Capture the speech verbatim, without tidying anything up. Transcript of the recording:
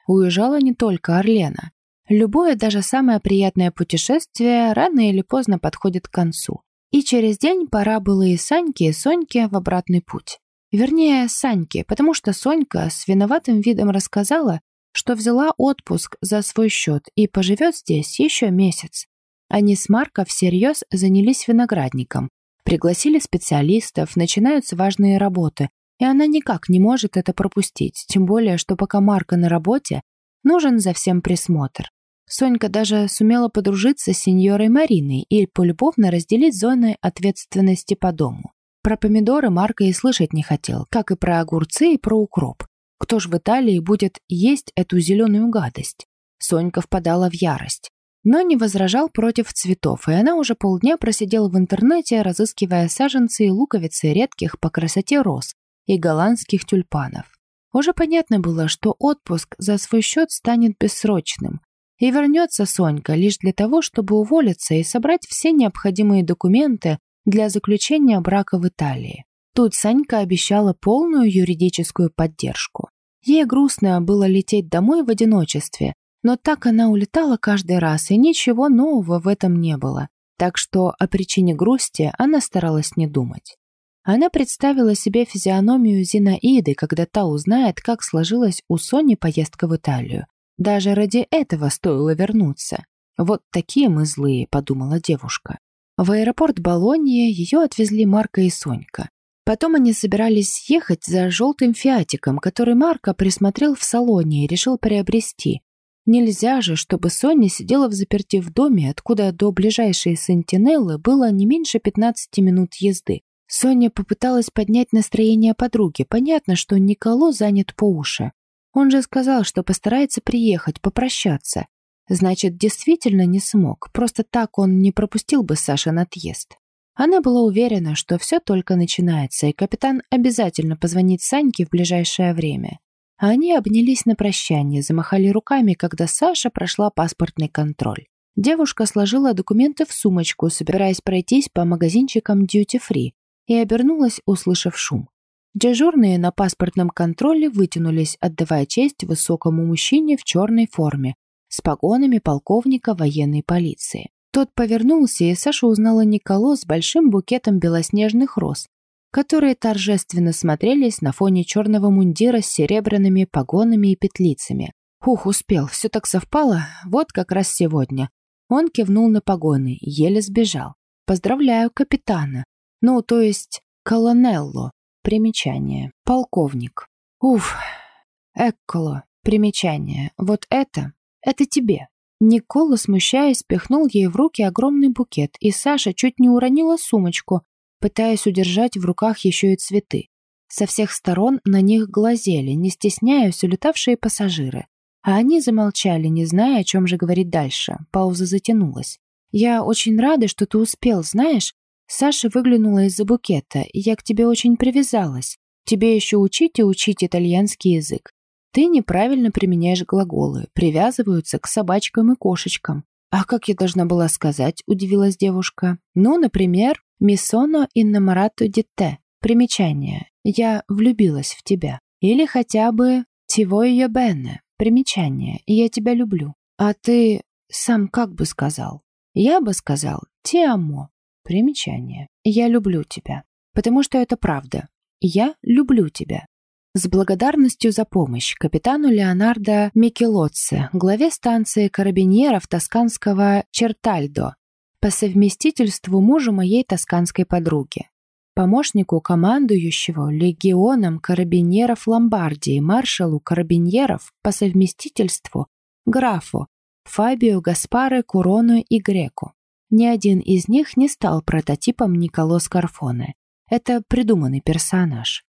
Уезжала не только Орлена. Любое, даже самое приятное путешествие рано или поздно подходит к концу. И через день пора было и Саньке, и Соньке в обратный путь. Вернее, Саньке, потому что Сонька с виноватым видом рассказала, что взяла отпуск за свой счет и поживет здесь еще месяц. Они с Марко всерьез занялись виноградником, пригласили специалистов, начинаются важные работы, и она никак не может это пропустить, тем более, что пока Марко на работе, нужен за всем присмотр. Сонька даже сумела подружиться с сеньорой Мариной и полюбовно разделить зоны ответственности по дому. Про помидоры Марко и слышать не хотел, как и про огурцы и про укроп. Кто ж в Италии будет есть эту зеленую гадость? Сонька впадала в ярость. Но не возражал против цветов, и она уже полдня просидела в интернете, разыскивая саженцы и луковицы редких по красоте роз и голландских тюльпанов. Уже понятно было, что отпуск за свой счет станет бессрочным, и вернется Сонька лишь для того, чтобы уволиться и собрать все необходимые документы для заключения брака в Италии. Тут Санька обещала полную юридическую поддержку. Ей грустно было лететь домой в одиночестве, но так она улетала каждый раз, и ничего нового в этом не было. Так что о причине грусти она старалась не думать. Она представила себе физиономию Зинаиды, когда та узнает, как сложилась у Сони поездка в Италию. Даже ради этого стоило вернуться. «Вот такие мы злые», — подумала девушка. В аэропорт Болоньи ее отвезли Марко и Сонька. Потом они собирались ехать за желтым фиатиком, который Марко присмотрел в салоне и решил приобрести. Нельзя же, чтобы Соня сидела взаперти в доме, откуда до ближайшей Сентинеллы было не меньше пятнадцати минут езды. Соня попыталась поднять настроение подруги. Понятно, что Николо занят по уши. Он же сказал, что постарается приехать, попрощаться. Значит, действительно не смог. Просто так он не пропустил бы Сашин отъезд. Она была уверена, что все только начинается, и капитан обязательно позвонит Саньке в ближайшее время. А они обнялись на прощание, замахали руками, когда Саша прошла паспортный контроль. Девушка сложила документы в сумочку, собираясь пройтись по магазинчикам дьюти-фри, и обернулась, услышав шум. Дежурные на паспортном контроле вытянулись, отдавая честь высокому мужчине в черной форме с погонами полковника военной полиции. Тот повернулся, и Саша узнала Николо с большим букетом белоснежных роз, которые торжественно смотрелись на фоне черного мундира с серебряными погонами и петлицами. Ух, успел, все так совпало, вот как раз сегодня. Он кивнул на погоны, еле сбежал. Поздравляю капитана, ну, то есть колонелло. Примечание. Полковник. Уф. Экколо. Примечание. Вот это, это тебе. Никола, смущаясь, пихнул ей в руки огромный букет, и Саша чуть не уронила сумочку, пытаясь удержать в руках еще и цветы. Со всех сторон на них глазели, не стесняясь, улетавшие пассажиры. А они замолчали, не зная, о чем же говорить дальше. Пауза затянулась. «Я очень рада, что ты успел, знаешь?» Саша выглянула из-за букета. «Я к тебе очень привязалась. Тебе еще учить и учить итальянский язык. Ты неправильно применяешь глаголы, привязываются к собачкам и кошечкам». «А как я должна была сказать?» – удивилась девушка. «Ну, например, «Mi sono innamorato di te». Примечание. «Я влюбилась в тебя». Или хотя бы «Ti voglio bene». Примечание. «Я тебя люблю». А ты сам как бы сказал? Я бы сказал «Ti amo». Примечание. «Я люблю тебя». Потому что это правда. Я люблю тебя. С благодарностью за помощь капитану Леонардо Микелоцци, главе станции карабиньеров тосканского Чертальдо, по совместительству мужу моей тосканской подруги, помощнику командующего легионом карабиньеров Ломбардии, маршалу карабиньеров по совместительству графу Фабио Гаспаре Курону и Греку. Ни один из них не стал прототипом Николо Скарфоне. Это придуманный персонаж.